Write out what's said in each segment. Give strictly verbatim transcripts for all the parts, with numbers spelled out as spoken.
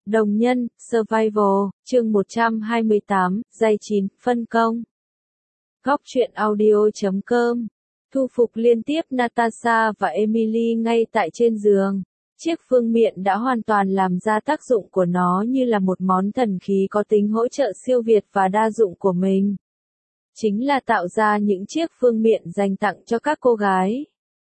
Đồng nhân, Survival, chương một trăm hai mươi tám, Giai chín, phân công. Góc truyện audio chấm com. Thu phục liên tiếp Natasha và Emily ngay tại trên giường. Chiếc phương miện đã hoàn toàn làm ra tác dụng của nó như là một món thần khí có tính hỗ trợ siêu việt và đa dụng của mình. Chính là tạo ra những chiếc phương miện dành tặng cho các cô gái.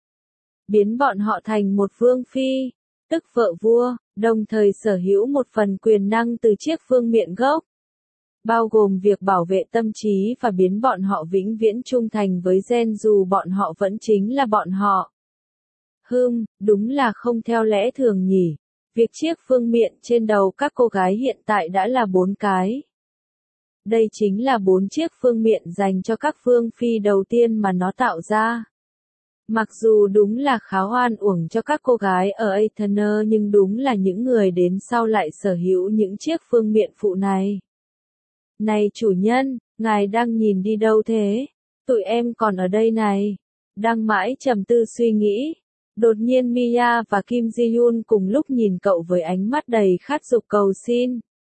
Biến bọn họ thành một vương phi, tức vợ vua, đồng thời sở hữu một phần quyền năng từ chiếc phương miện gốc. Bao gồm việc bảo vệ tâm trí và biến bọn họ vĩnh viễn trung thành với gen dù bọn họ vẫn chính là bọn họ. Hừm, đúng là không theo lẽ thường nhỉ. Việc chiếc phương miện trên đầu các cô gái hiện tại đã là bốn cái. Đây chính là bốn chiếc phương miện dành cho các vương phi đầu tiên mà nó tạo ra. Mặc dù đúng là khá oan uổng cho các cô gái ở Aether nhưng đúng là những người đến sau lại sở hữu những chiếc phương miện phụ này. Này chủ nhân, ngài đang nhìn đi đâu thế? Tụi em còn ở đây này. Đang mãi trầm tư suy nghĩ. Đột nhiên Mia và Kim Ji-yoon cùng lúc nhìn cậu với ánh mắt đầy khát dục cầu xin.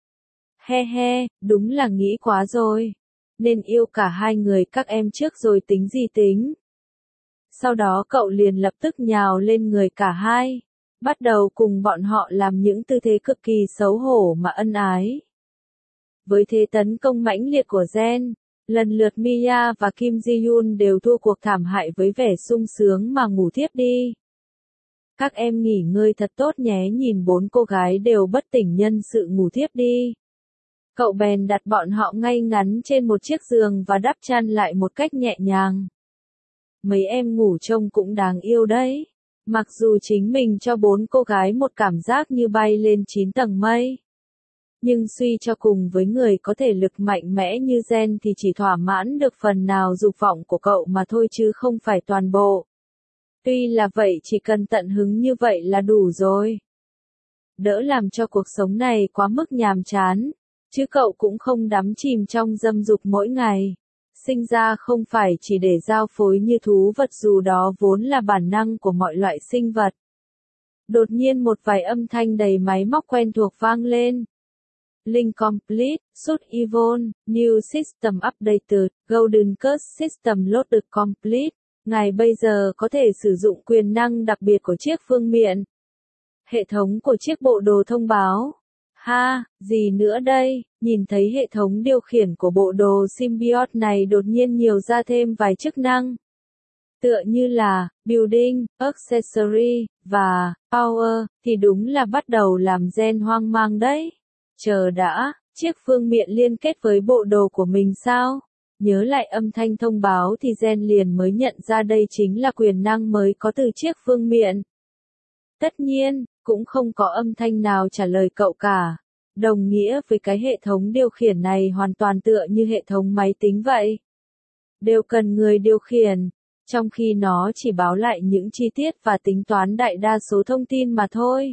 He he, đúng là nghĩ quá rồi. Nên yêu cả hai người các em trước rồi tính gì tính. Sau đó cậu liền lập tức nhào lên người cả hai, bắt đầu cùng bọn họ làm những tư thế cực kỳ xấu hổ mà ân ái. Với thế tấn công mãnh liệt của gen, lần lượt Mia và Kim Ji-yoon đều thua cuộc thảm hại với vẻ sung sướng mà ngủ thiếp đi. Các em nghỉ ngơi thật tốt nhé, nhìn bốn cô gái đều bất tỉnh nhân sự ngủ thiếp đi. Cậu bèn đặt bọn họ ngay ngắn trên một chiếc giường và đắp chăn lại một cách nhẹ nhàng. Mấy em ngủ trông cũng đáng yêu đấy. Mặc dù chính mình cho bốn cô gái một cảm giác như bay lên chín tầng mây. Nhưng suy cho cùng với người có thể lực mạnh mẽ như gen thì chỉ thỏa mãn được phần nào dục vọng của cậu mà thôi chứ không phải toàn bộ. Tuy là vậy chỉ cần tận hứng như vậy là đủ rồi. Đỡ làm cho cuộc sống này quá mức nhàm chán. Chứ cậu cũng không đắm chìm trong dâm dục mỗi ngày. Sinh ra không phải chỉ để giao phối như thú vật dù đó vốn là bản năng của mọi loại sinh vật. Đột nhiên một vài âm thanh đầy máy móc quen thuộc vang lên. Link complete, suit Evol, new system updated, golden curse system loaded complete. Ngài bây giờ có thể sử dụng quyền năng đặc biệt của chiếc phương miện. Hệ thống của chiếc bộ đồ thông báo. Ha, gì nữa đây, nhìn thấy hệ thống điều khiển của bộ đồ symbiote này đột nhiên nhiều ra thêm vài chức năng. Tựa như là, building, accessory, và, power, thì đúng là bắt đầu làm gen hoang mang đấy. Chờ đã, chiếc phương miện liên kết với bộ đồ của mình sao? Nhớ lại âm thanh thông báo thì gen liền mới nhận ra đây chính là quyền năng mới có từ chiếc phương miện. Tất nhiên, cũng không có âm thanh nào trả lời cậu cả. Đồng nghĩa với cái hệ thống điều khiển này hoàn toàn tựa như hệ thống máy tính vậy. Đều cần người điều khiển, trong khi nó chỉ báo lại những chi tiết và tính toán đại đa số thông tin mà thôi.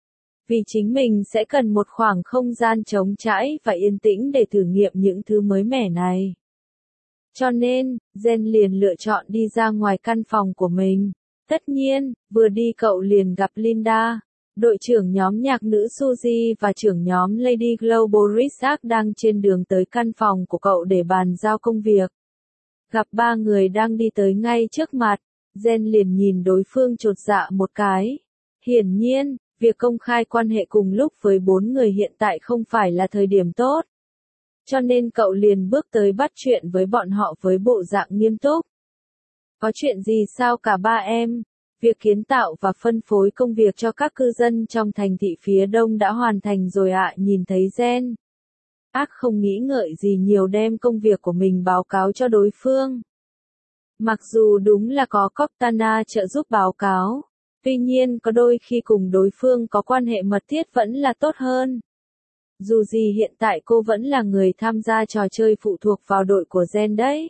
Vì chính mình sẽ cần một khoảng không gian trống trải và yên tĩnh để thử nghiệm những thứ mới mẻ này. Cho nên, gen liền lựa chọn đi ra ngoài căn phòng của mình. Tất nhiên, vừa đi cậu liền gặp Linda. Đội trưởng nhóm nhạc nữ Suzy và trưởng nhóm Lady Global Research đang trên đường tới căn phòng của cậu để bàn giao công việc. Gặp ba người đang đi tới ngay trước mặt, gen liền nhìn đối phương chột dạ một cái. Hiển nhiên, việc công khai quan hệ cùng lúc với bốn người hiện tại không phải là thời điểm tốt. Cho nên cậu liền bước tới bắt chuyện với bọn họ với bộ dạng nghiêm túc. Có chuyện gì sao cả ba em? Việc kiến tạo và phân phối công việc cho các cư dân trong thành thị phía đông đã hoàn thành rồi ạ. Nhìn thấy gen. Ác không nghĩ ngợi gì nhiều đem công việc của mình báo cáo cho đối phương. Mặc dù đúng là có Cortana trợ giúp báo cáo. Tuy nhiên có đôi khi cùng đối phương có quan hệ mật thiết vẫn là tốt hơn. Dù gì hiện tại cô vẫn là người tham gia trò chơi phụ thuộc vào đội của gen đấy.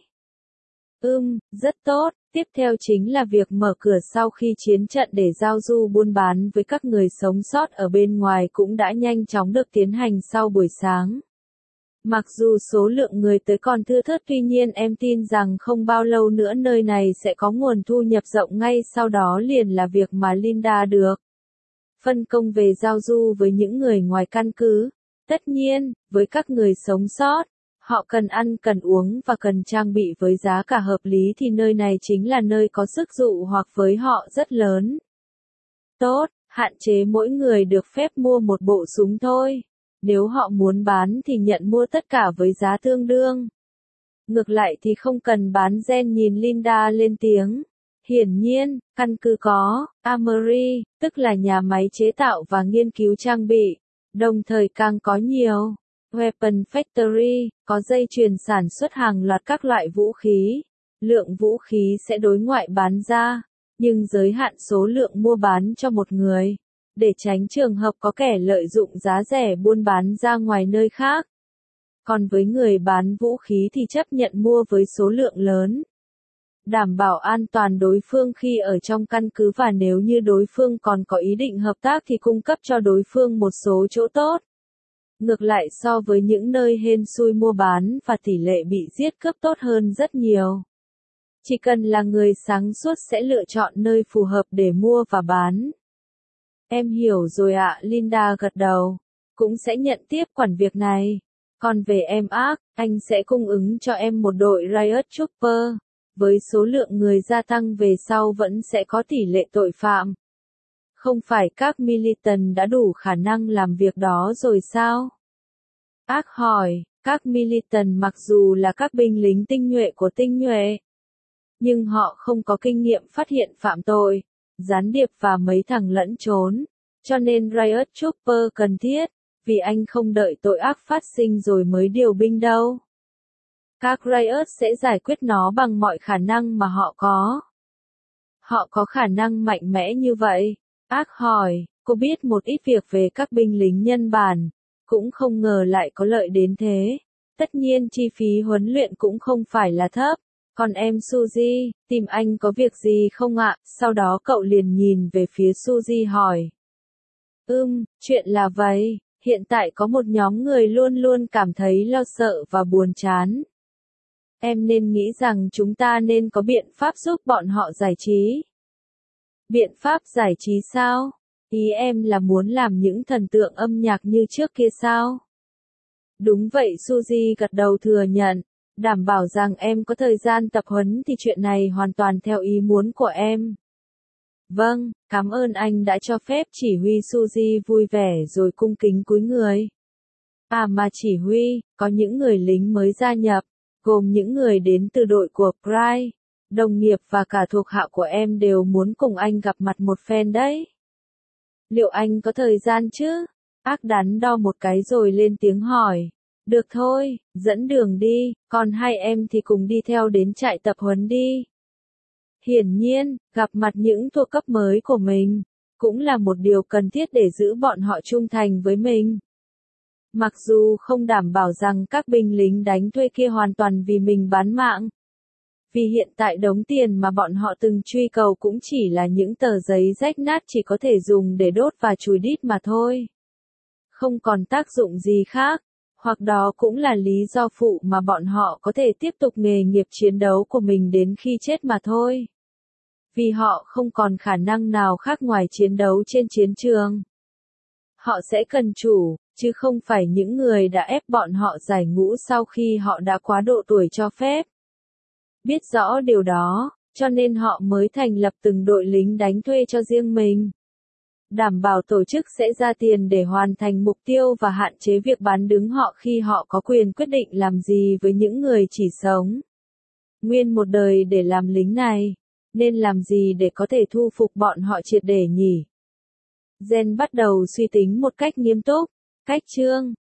Ừm, rất tốt. Tiếp theo chính là việc mở cửa sau khi chiến trận để giao du buôn bán với các người sống sót ở bên ngoài cũng đã nhanh chóng được tiến hành sau buổi sáng. Mặc dù số lượng người tới còn thưa thớt tuy nhiên em tin rằng không bao lâu nữa nơi này sẽ có nguồn thu nhập rộng ngay sau đó liền là việc mà Linda được phân công về giao du với những người ngoài căn cứ. Tất nhiên, với các người sống sót, họ cần ăn, cần uống và cần trang bị với giá cả hợp lý thì nơi này chính là nơi có sức dụ hoặc với họ rất lớn. Tốt, hạn chế mỗi người được phép mua một bộ súng thôi. Nếu họ muốn bán thì nhận mua tất cả với giá tương đương. Ngược lại thì không cần bán. Jen nhìn Linda lên tiếng. Hiển nhiên, căn cứ có Armory, tức là nhà máy chế tạo và nghiên cứu trang bị, đồng thời càng có nhiều Weapon Factory, có dây chuyền sản xuất hàng loạt các loại vũ khí. Lượng vũ khí sẽ đối ngoại bán ra, nhưng giới hạn số lượng mua bán cho một người, để tránh trường hợp có kẻ lợi dụng giá rẻ buôn bán ra ngoài nơi khác. Còn với người bán vũ khí thì chấp nhận mua với số lượng lớn. Đảm bảo an toàn đối phương khi ở trong căn cứ và nếu như đối phương còn có ý định hợp tác thì cung cấp cho đối phương một số chỗ tốt. Ngược lại so với những nơi hên xui mua bán và tỷ lệ bị giết cướp tốt hơn rất nhiều. Chỉ cần là người sáng suốt sẽ lựa chọn nơi phù hợp để mua và bán. Em hiểu rồi ạ, Linda gật đầu. Cũng sẽ nhận tiếp quản việc này. Còn về em Ark, anh sẽ cung ứng cho em một đội Riot Trooper. Với số lượng người gia tăng về sau vẫn sẽ có tỷ lệ tội phạm. Không phải các militant đã đủ khả năng làm việc đó rồi sao? Ark hỏi, các militant mặc dù là các binh lính tinh nhuệ của tinh nhuệ, nhưng họ không có kinh nghiệm phát hiện phạm tội, gián điệp và mấy thằng lẫn trốn. Cho nên Riot Trooper cần thiết, vì anh không đợi tội ác phát sinh rồi mới điều binh đâu. Các Riot sẽ giải quyết nó bằng mọi khả năng mà họ có. Họ có khả năng mạnh mẽ như vậy. Ark hỏi, cô biết một ít việc về các binh lính nhân bản, cũng không ngờ lại có lợi đến thế. Tất nhiên chi phí huấn luyện cũng không phải là thấp. Còn em Suzy, tìm anh có việc gì không ạ? Sau đó cậu liền nhìn về phía Suzy hỏi. Ừm, chuyện là vậy, hiện tại có một nhóm người luôn luôn cảm thấy lo sợ và buồn chán. Em nên nghĩ rằng chúng ta nên có biện pháp giúp bọn họ giải trí. Biện pháp giải trí sao? Ý em là muốn làm những thần tượng âm nhạc như trước kia sao? Đúng vậy, Suzy gật đầu thừa nhận. Đảm bảo rằng em có thời gian tập huấn thì chuyện này hoàn toàn theo ý muốn của em. Vâng, cảm ơn anh đã cho phép. Chỉ huy Suzy vui vẻ rồi cung kính cúi người. À mà chỉ huy, có những người lính mới gia nhập, gồm những người đến từ đội của Pride. Đồng nghiệp và cả thuộc hạ của em đều muốn cùng anh gặp mặt một phen đấy. Liệu anh có thời gian chứ? Ark đắn đo một cái rồi lên tiếng hỏi. Được thôi, dẫn đường đi, còn hai em thì cùng đi theo đến trại tập huấn đi. Hiển nhiên, gặp mặt những thuộc cấp mới của mình, cũng là một điều cần thiết để giữ bọn họ trung thành với mình. Mặc dù không đảm bảo rằng các binh lính đánh thuê kia hoàn toàn vì mình bán mạng. Vì hiện tại đống tiền mà bọn họ từng truy cầu cũng chỉ là những tờ giấy rách nát chỉ có thể dùng để đốt và chùi đít mà thôi. Không còn tác dụng gì khác. Hoặc đó cũng là lý do phụ mà bọn họ có thể tiếp tục nghề nghiệp chiến đấu của mình đến khi chết mà thôi. Vì họ không còn khả năng nào khác ngoài chiến đấu trên chiến trường. Họ sẽ cần chủ, chứ không phải những người đã ép bọn họ giải ngũ sau khi họ đã quá độ tuổi cho phép. Biết rõ điều đó, cho nên họ mới thành lập từng đội lính đánh thuê cho riêng mình. Đảm bảo tổ chức sẽ ra tiền để hoàn thành mục tiêu và hạn chế việc bán đứng họ khi họ có quyền quyết định làm gì với những người chỉ sống nguyên một đời để làm lính này. Nên làm gì để có thể thu phục bọn họ triệt để nhỉ? Jen bắt đầu suy tính một cách nghiêm túc. Cách chương